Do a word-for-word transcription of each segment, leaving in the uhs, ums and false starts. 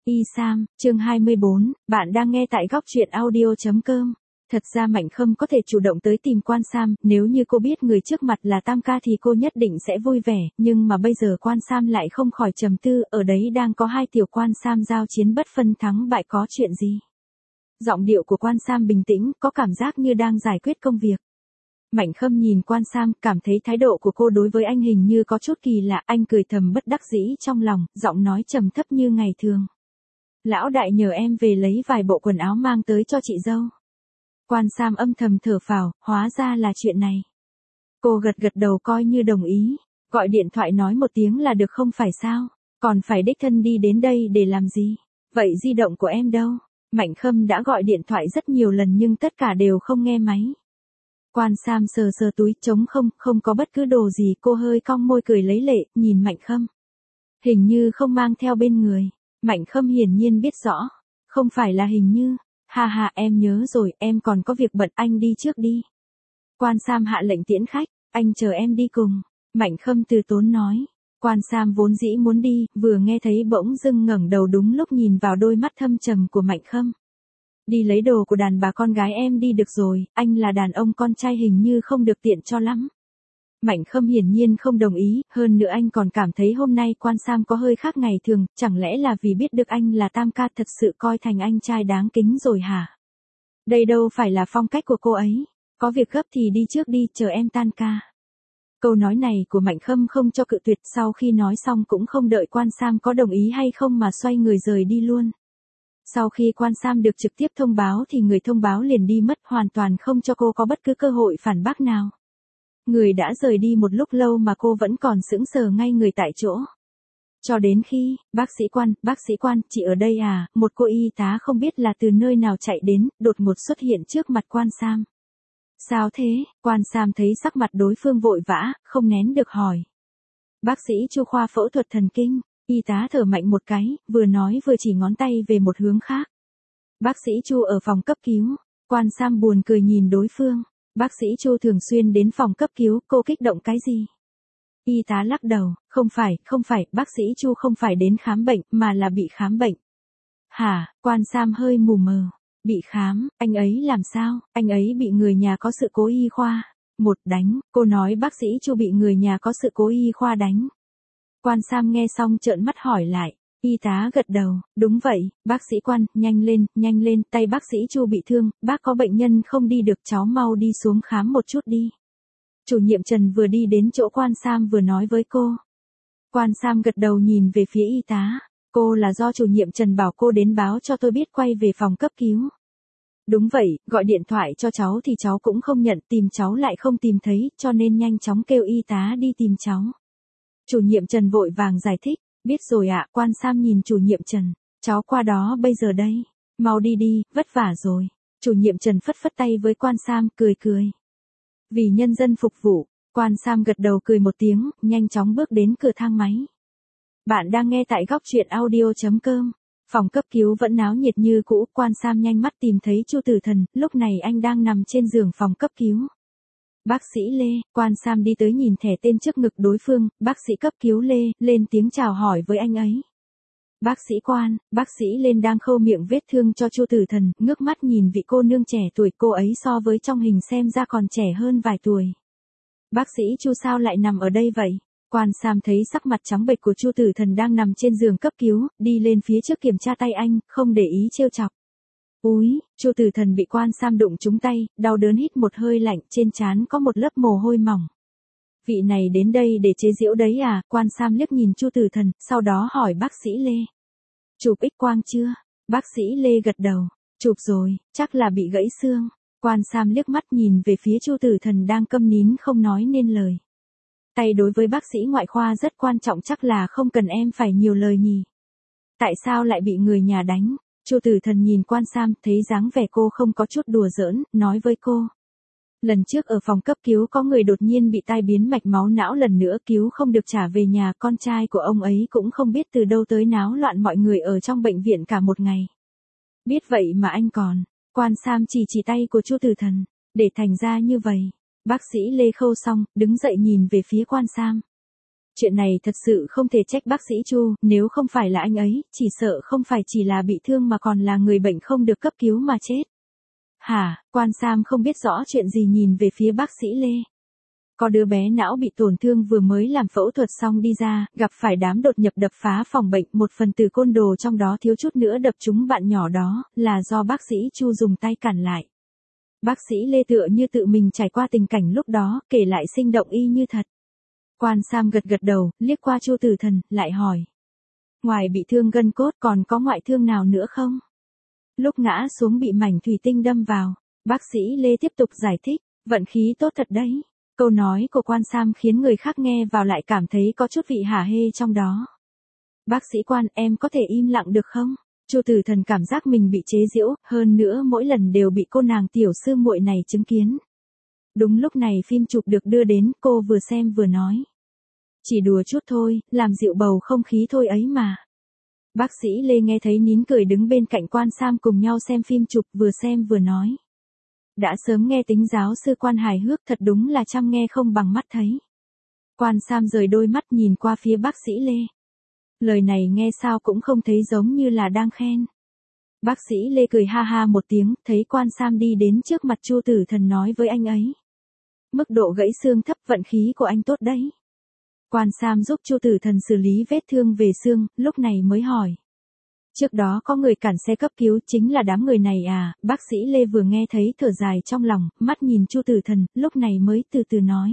Y Sam, chương hai mươi bốn, bạn đang nghe tại góc truyện audio chấm com. Thật ra Mạnh Khâm có thể chủ động tới tìm Quan Sam, nếu như cô biết người trước mặt là Tam ca thì cô nhất định sẽ vui vẻ, nhưng mà bây giờ Quan Sam lại không khỏi trầm tư, ở đấy đang có hai tiểu Quan Sam giao chiến bất phân thắng bại, có chuyện gì? Giọng điệu của Quan Sam bình tĩnh, có cảm giác như đang giải quyết công việc. Mạnh Khâm nhìn Quan Sam, cảm thấy thái độ của cô đối với anh hình như có chút kỳ lạ, anh cười thầm bất đắc dĩ trong lòng, giọng nói trầm thấp như ngày thường. Lão đại nhờ em về lấy vài bộ quần áo mang tới cho chị dâu. Quan Sam âm thầm thở phào, hóa ra là chuyện này. Cô gật gật đầu coi như đồng ý, gọi điện thoại nói một tiếng là được không phải sao, còn phải đích thân đi đến đây để làm gì? Vậy di động của em đâu? Mạnh Khâm đã gọi điện thoại rất nhiều lần nhưng tất cả đều không nghe máy. Quan Sam sờ sờ túi trống không, không có bất cứ đồ gì, cô hơi cong môi cười lấy lệ, nhìn Mạnh Khâm. Hình như không mang theo bên người. Mạnh Khâm hiển nhiên biết rõ. Không phải là hình như. Ha ha, em nhớ rồi, em còn có việc bận, anh đi trước đi. Quan Sam hạ lệnh tiễn khách, anh chờ em đi cùng. Mạnh Khâm từ tốn nói. Quan Sam vốn dĩ muốn đi, vừa nghe thấy bỗng dưng ngẩng đầu đúng lúc nhìn vào đôi mắt thâm trầm của Mạnh Khâm. Đi lấy đồ của đàn bà con gái em đi được rồi, anh là đàn ông con trai hình như không được tiện cho lắm. Mạnh Khâm hiển nhiên không đồng ý, hơn nữa anh còn cảm thấy hôm nay Quan Sam có hơi khác ngày thường, chẳng lẽ là vì biết được anh là Tam ca thật sự coi thành anh trai đáng kính rồi hả? Đây đâu phải là phong cách của cô ấy, có việc gấp thì đi trước đi, chờ em tan ca. Câu nói này của Mạnh Khâm không cho cự tuyệt, sau khi nói xong cũng không đợi Quan Sam có đồng ý hay không mà xoay người rời đi luôn. Sau khi Quan Sam được trực tiếp thông báo thì người thông báo liền đi mất, hoàn toàn không cho cô có bất cứ cơ hội phản bác nào. Người đã rời đi một lúc lâu mà cô vẫn còn sững sờ ngay người tại chỗ. Cho đến khi, bác sĩ Quan, bác sĩ Quan, chị ở đây à, một cô y tá không biết là từ nơi nào chạy đến, đột ngột xuất hiện trước mặt Quan Sam. Sao thế? Quan Sam thấy sắc mặt đối phương vội vã, không nén được hỏi. Bác sĩ Chu khoa phẫu thuật thần kinh. Y tá thở mạnh một cái, vừa nói vừa chỉ ngón tay về một hướng khác. Bác sĩ Chu ở phòng cấp cứu. Quan Sam buồn cười nhìn đối phương. Bác sĩ Chu thường xuyên đến phòng cấp cứu, cô kích động cái gì? Y tá lắc đầu, không phải, không phải, bác sĩ Chu không phải đến khám bệnh, mà là bị khám bệnh. Hả? Quan Sam hơi mù mờ. Bị khám, anh ấy làm sao? Anh ấy bị người nhà có sự cố y khoa. Một đánh, cô nói bác sĩ Chu bị người nhà có sự cố y khoa đánh. Quan Sam nghe xong trợn mắt hỏi lại. Y tá gật đầu, đúng vậy, bác sĩ Quan, nhanh lên, nhanh lên, tay bác sĩ Chu bị thương, bác có bệnh nhân không đi được, cháu mau đi xuống khám một chút đi. Chủ nhiệm Trần vừa đi đến chỗ Quan Sam vừa nói với cô. Quan Sam gật đầu nhìn về phía y tá, cô là do chủ nhiệm Trần bảo cô đến báo cho tôi biết quay về phòng cấp cứu. Đúng vậy, gọi điện thoại cho cháu thì cháu cũng không nhận, tìm cháu lại không tìm thấy, cho nên nhanh chóng kêu y tá đi tìm cháu. Chủ nhiệm Trần vội vàng giải thích, biết rồi ạ. Quan Sam nhìn chủ nhiệm Trần, cháu qua đó bây giờ đây, mau đi đi, vất vả rồi. Chủ nhiệm Trần phất phất tay với Quan Sam, cười cười. Vì nhân dân phục vụ, Quan Sam gật đầu cười một tiếng, nhanh chóng bước đến cửa thang máy. Bạn đang nghe tại góc truyện audio chấm com. Phòng cấp cứu vẫn náo nhiệt như cũ, Quan Sam nhanh mắt tìm thấy Chu Tử Thần, lúc này anh đang nằm trên giường phòng cấp cứu. Bác sĩ Lê. Quan Sam đi tới nhìn thẻ tên trước ngực đối phương, bác sĩ cấp cứu Lê, lên tiếng chào hỏi với anh ấy. Bác sĩ Quan, bác sĩ Lên đang khâu miệng vết thương cho Chu Tử Thần, ngước mắt nhìn vị cô nương trẻ tuổi, cô ấy so với trong hình xem ra còn trẻ hơn vài tuổi. Bác sĩ Chu sao lại nằm ở đây vậy? Quan Sam thấy sắc mặt trắng bệch của Chu Tử Thần đang nằm trên giường cấp cứu, đi lên phía trước kiểm tra tay anh, không để ý trêu chọc. Úi, Chu Tử Thần bị Quan Sam đụng trúng tay, đau đớn hít một hơi lạnh, trên trán có một lớp mồ hôi mỏng. Vị này đến đây để chế giễu đấy à? Quan Sam liếc nhìn Chu Tử Thần, sau đó hỏi bác sĩ Lê. Chụp X quang chưa? Bác sĩ Lê gật đầu, chụp rồi, chắc là bị gãy xương. Quan Sam liếc mắt nhìn về phía Chu Tử Thần đang câm nín không nói nên lời. Tay đối với bác sĩ ngoại khoa rất quan trọng, chắc là không cần em phải nhiều lời nhỉ. Tại sao lại bị người nhà đánh? Chu Tử Thần nhìn Quan Sam, thấy dáng vẻ cô không có chút đùa giỡn, nói với cô. Lần trước ở phòng cấp cứu có người đột nhiên bị tai biến mạch máu não, lần nữa cứu không được trả về nhà, con trai của ông ấy cũng không biết từ đâu tới náo loạn mọi người ở trong bệnh viện cả một ngày. Biết vậy mà anh còn. Quan Sam chỉ chỉ tay của Chu Tử Thần, để thành ra như vậy. Bác sĩ Lê khâu xong, đứng dậy nhìn về phía Quan Sam. Chuyện này thật sự không thể trách bác sĩ Chu, nếu không phải là anh ấy, chỉ sợ không phải chỉ là bị thương mà còn là người bệnh không được cấp cứu mà chết. Hả, Quan Sam không biết rõ chuyện gì nhìn về phía bác sĩ Lê. Có đứa bé não bị tổn thương vừa mới làm phẫu thuật xong đi ra, gặp phải đám đột nhập đập phá phòng bệnh, một phần tử côn đồ trong đó thiếu chút nữa đập trúng bạn nhỏ đó, là do bác sĩ Chu dùng tay cản lại. Bác sĩ Lê tựa như tự mình trải qua tình cảnh lúc đó, kể lại sinh động y như thật. Quan Sam gật gật đầu, liếc qua Chu Tử Thần, lại hỏi. Ngoài bị thương gân cốt còn có ngoại thương nào nữa không? Lúc ngã xuống bị mảnh thủy tinh đâm vào, bác sĩ Lê tiếp tục giải thích, vận khí tốt thật đấy. Câu nói của Quan Sam khiến người khác nghe vào lại cảm thấy có chút vị hả hê trong đó. Bác sĩ Quan, em có thể im lặng được không? Chu Tử Thần cảm giác mình bị chế giễu, hơn nữa mỗi lần đều bị cô nàng tiểu sư muội này chứng kiến. Đúng lúc này phim chụp được đưa đến, cô vừa xem vừa nói. Chỉ đùa chút thôi, làm dịu bầu không khí thôi ấy mà. Bác sĩ Lê nghe thấy nín cười đứng bên cạnh Quan Sam cùng nhau xem phim chụp, vừa xem vừa nói. Đã sớm nghe tính giáo sư Quan hài hước, thật đúng là chăm nghe không bằng mắt thấy. Quan Sam rời đôi mắt nhìn qua phía bác sĩ Lê. Lời này nghe sao cũng không thấy giống như là đang khen. Bác sĩ Lê cười ha ha một tiếng, thấy Quan Sam đi đến trước mặt Chu Tử Thần nói với anh ấy. Mức độ gãy xương thấp, vận khí của anh tốt đấy. Quan Sam giúp Chu Tử Thần xử lý vết thương về xương, lúc này mới hỏi. Trước đó có người cản xe cấp cứu, chính là đám người này à? Bác sĩ Lê vừa nghe thấy thở dài trong lòng, mắt nhìn Chu Tử Thần, lúc này mới từ từ nói.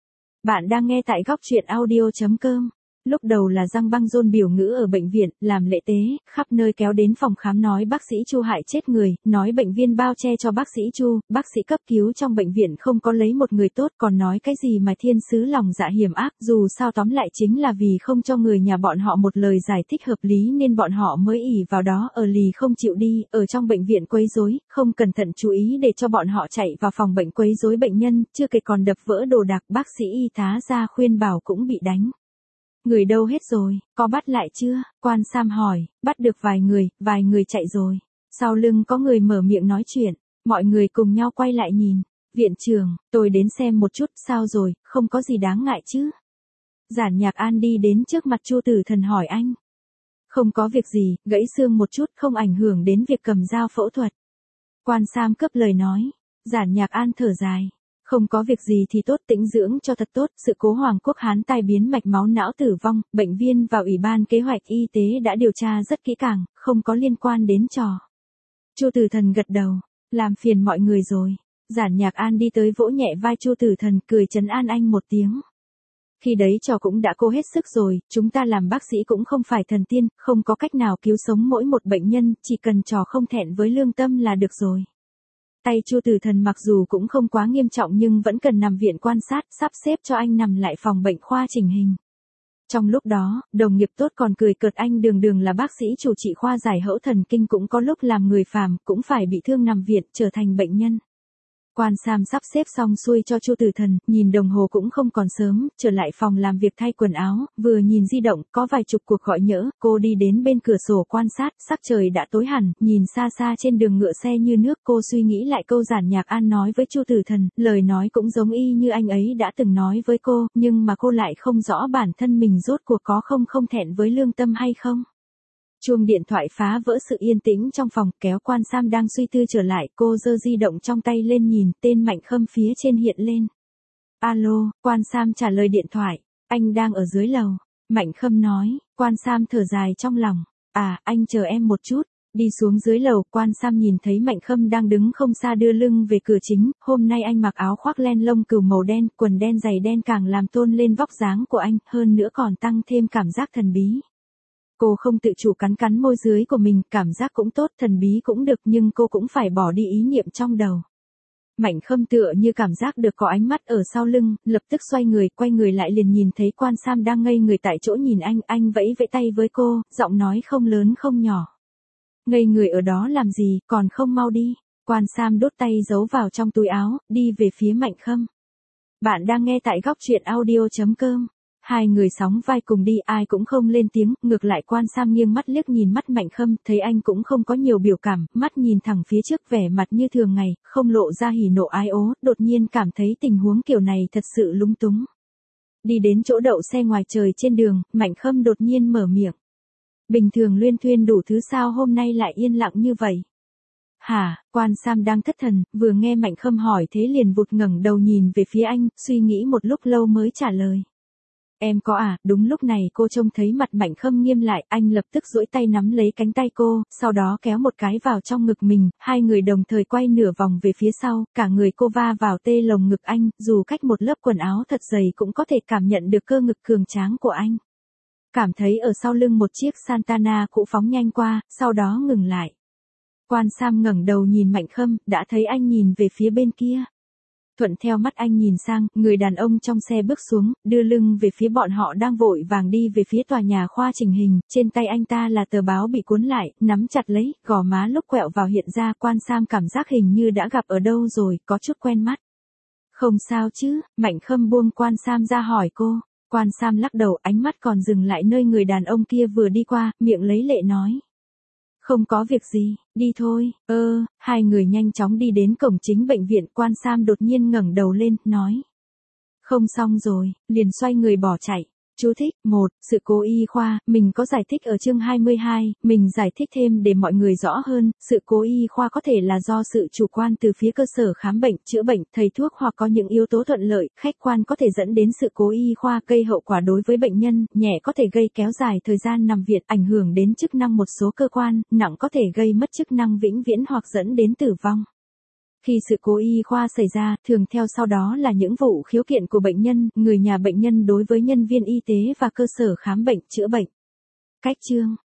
Bạn đang nghe tại góc truyện audio chấm com. Lúc đầu là Giang Băng Rôn biểu ngữ ở bệnh viện, làm lễ tế, khắp nơi kéo đến phòng khám nói bác sĩ Chu hại chết người, nói bệnh viên bao che cho bác sĩ Chu, bác sĩ cấp cứu trong bệnh viện không có lấy một người tốt, còn nói cái gì mà thiên sứ lòng dạ hiểm ác, dù sao tóm lại chính là vì không cho người nhà bọn họ một lời giải thích hợp lý nên bọn họ mới ỷ vào đó ở lì không chịu đi, ở trong bệnh viện quấy rối, không cẩn thận chú ý để cho bọn họ chạy vào phòng bệnh quấy rối bệnh nhân, chưa kể còn đập vỡ đồ đạc, bác sĩ y tá ra khuyên bảo cũng bị đánh. Người đâu hết rồi, có bắt lại chưa? Quan Sam hỏi, bắt được vài người, vài người chạy rồi. Sau lưng có người mở miệng nói chuyện, mọi người cùng nhau quay lại nhìn. Viện trưởng, tôi đến xem một chút, sao rồi, không có gì đáng ngại chứ? Giản Nhạc An đi đến trước mặt Chu Tử Thần hỏi anh. Không có việc gì, gãy xương một chút, không ảnh hưởng đến việc cầm dao phẫu thuật. Quan Sam cấp lời nói, Giản Nhạc An thở dài. Không có việc gì thì tốt, tĩnh dưỡng cho thật tốt, sự cố Hoàng Quốc Hán tai biến mạch máu não tử vong, bệnh viên và Ủy ban Kế hoạch Y tế đã điều tra rất kỹ càng, không có liên quan đến trò. Chu Tử Thần gật đầu, làm phiền mọi người rồi. Giản Nhạc An đi tới vỗ nhẹ vai Chu Tử Thần, cười trấn an anh một tiếng. Khi đấy trò cũng đã cố hết sức rồi, chúng ta làm bác sĩ cũng không phải thần tiên, không có cách nào cứu sống mỗi một bệnh nhân, chỉ cần trò không thẹn với lương tâm là được rồi. Tay Chu Tử Thần mặc dù cũng không quá nghiêm trọng nhưng vẫn cần nằm viện quan sát, sắp xếp cho anh nằm lại phòng bệnh khoa chỉnh hình. Trong lúc đó, đồng nghiệp tốt còn cười cợt anh đường đường là bác sĩ chủ trị khoa giải phẫu thần kinh cũng có lúc làm người phàm, cũng phải bị thương nằm viện, trở thành bệnh nhân. Quan Sam sắp xếp xong xuôi cho Chu Tử Thần, nhìn đồng hồ cũng không còn sớm, trở lại phòng làm việc thay quần áo, vừa nhìn di động, có vài chục cuộc gọi nhỡ, cô đi đến bên cửa sổ quan sát, sắc trời đã tối hẳn, nhìn xa xa trên đường ngựa xe như nước, cô suy nghĩ lại câu Giản Nhạc An nói với Chu Tử Thần, lời nói cũng giống y như anh ấy đã từng nói với cô, nhưng mà cô lại không rõ bản thân mình rốt cuộc có không không thẹn với lương tâm hay không. Chuông điện thoại phá vỡ sự yên tĩnh trong phòng, kéo Quan Sam đang suy tư trở lại, cô giơ di động trong tay lên nhìn, tên Mạnh Khâm phía trên hiện lên. Alo, Quan Sam trả lời điện thoại, anh đang ở dưới lầu. Mạnh Khâm nói, Quan Sam thở dài trong lòng, à, anh chờ em một chút. Đi xuống dưới lầu, Quan Sam nhìn thấy Mạnh Khâm đang đứng không xa đưa lưng về cửa chính, hôm nay anh mặc áo khoác len lông cừu màu đen, quần đen giày đen càng làm tôn lên vóc dáng của anh, hơn nữa còn tăng thêm cảm giác thần bí. Cô không tự chủ cắn cắn môi dưới của mình, cảm giác cũng tốt, thần bí cũng được nhưng cô cũng phải bỏ đi ý niệm trong đầu. Mạnh Khâm tựa như cảm giác được có ánh mắt ở sau lưng, lập tức xoay người, quay người lại liền nhìn thấy Quan Sam đang ngây người tại chỗ nhìn anh, anh vẫy vẫy tay với cô, giọng nói không lớn không nhỏ. Ngây người ở đó làm gì, còn không mau đi. Quan Sam đút tay giấu vào trong túi áo, đi về phía Mạnh Khâm. Bạn đang nghe tại góc truyện audio chấm com. Hai người sóng vai cùng đi, ai cũng không lên tiếng, ngược lại Quan Sam nghiêng mắt liếc nhìn mắt Mạnh Khâm, thấy anh cũng không có nhiều biểu cảm, mắt nhìn thẳng phía trước vẻ mặt như thường ngày, không lộ ra hỉ nộ ái ố, đột nhiên cảm thấy tình huống kiểu này thật sự lúng túng. Đi đến chỗ đậu xe ngoài trời trên đường, Mạnh Khâm đột nhiên mở miệng. Bình thường luyên thuyên đủ thứ sao hôm nay lại yên lặng như vậy? Hả, Quan Sam đang thất thần, vừa nghe Mạnh Khâm hỏi thế liền vụt ngẩng đầu nhìn về phía anh, suy nghĩ một lúc lâu mới trả lời. Em có à, đúng lúc này cô trông thấy mặt Mạnh Khâm nghiêm lại, anh lập tức duỗi tay nắm lấy cánh tay cô, sau đó kéo một cái vào trong ngực mình, hai người đồng thời quay nửa vòng về phía sau, cả người cô va vào tê lồng ngực anh, dù cách một lớp quần áo thật dày cũng có thể cảm nhận được cơ ngực cường tráng của anh. Cảm thấy ở sau lưng một chiếc Santana cũ phóng nhanh qua, sau đó ngừng lại. Quan Sam ngẩng đầu nhìn Mạnh Khâm, đã thấy anh nhìn về phía bên kia. Thuận theo mắt anh nhìn sang, người đàn ông trong xe bước xuống, đưa lưng về phía bọn họ đang vội vàng đi về phía tòa nhà khoa chỉnh hình, trên tay anh ta là tờ báo bị cuốn lại, nắm chặt lấy, gò má lúc quẹo vào hiện ra. Quan Sam cảm giác hình như đã gặp ở đâu rồi, có chút quen mắt. Không sao chứ, Mạnh Khâm buông Quan Sam ra hỏi cô. Quan Sam lắc đầu, ánh mắt còn dừng lại nơi người đàn ông kia vừa đi qua, miệng lấy lệ nói. Không có việc gì, đi thôi. Ơ, hai người nhanh chóng đi đến cổng chính bệnh viện. Quan Sam đột nhiên ngẩng đầu lên, nói. Không xong rồi, liền xoay người bỏ chạy. Chú thích, một, sự cố y khoa, mình có giải thích ở chương hai mươi hai, mình giải thích thêm để mọi người rõ hơn, sự cố y khoa có thể là do sự chủ quan từ phía cơ sở khám bệnh, chữa bệnh, thầy thuốc hoặc có những yếu tố thuận lợi, khách quan có thể dẫn đến sự cố y khoa gây hậu quả đối với bệnh nhân, nhẹ có thể gây kéo dài thời gian nằm viện, ảnh hưởng đến chức năng một số cơ quan, nặng có thể gây mất chức năng vĩnh viễn hoặc dẫn đến tử vong. Khi sự cố y khoa xảy ra, thường theo sau đó là những vụ khiếu kiện của bệnh nhân, người nhà bệnh nhân đối với nhân viên y tế và cơ sở khám bệnh, chữa bệnh. Cách chương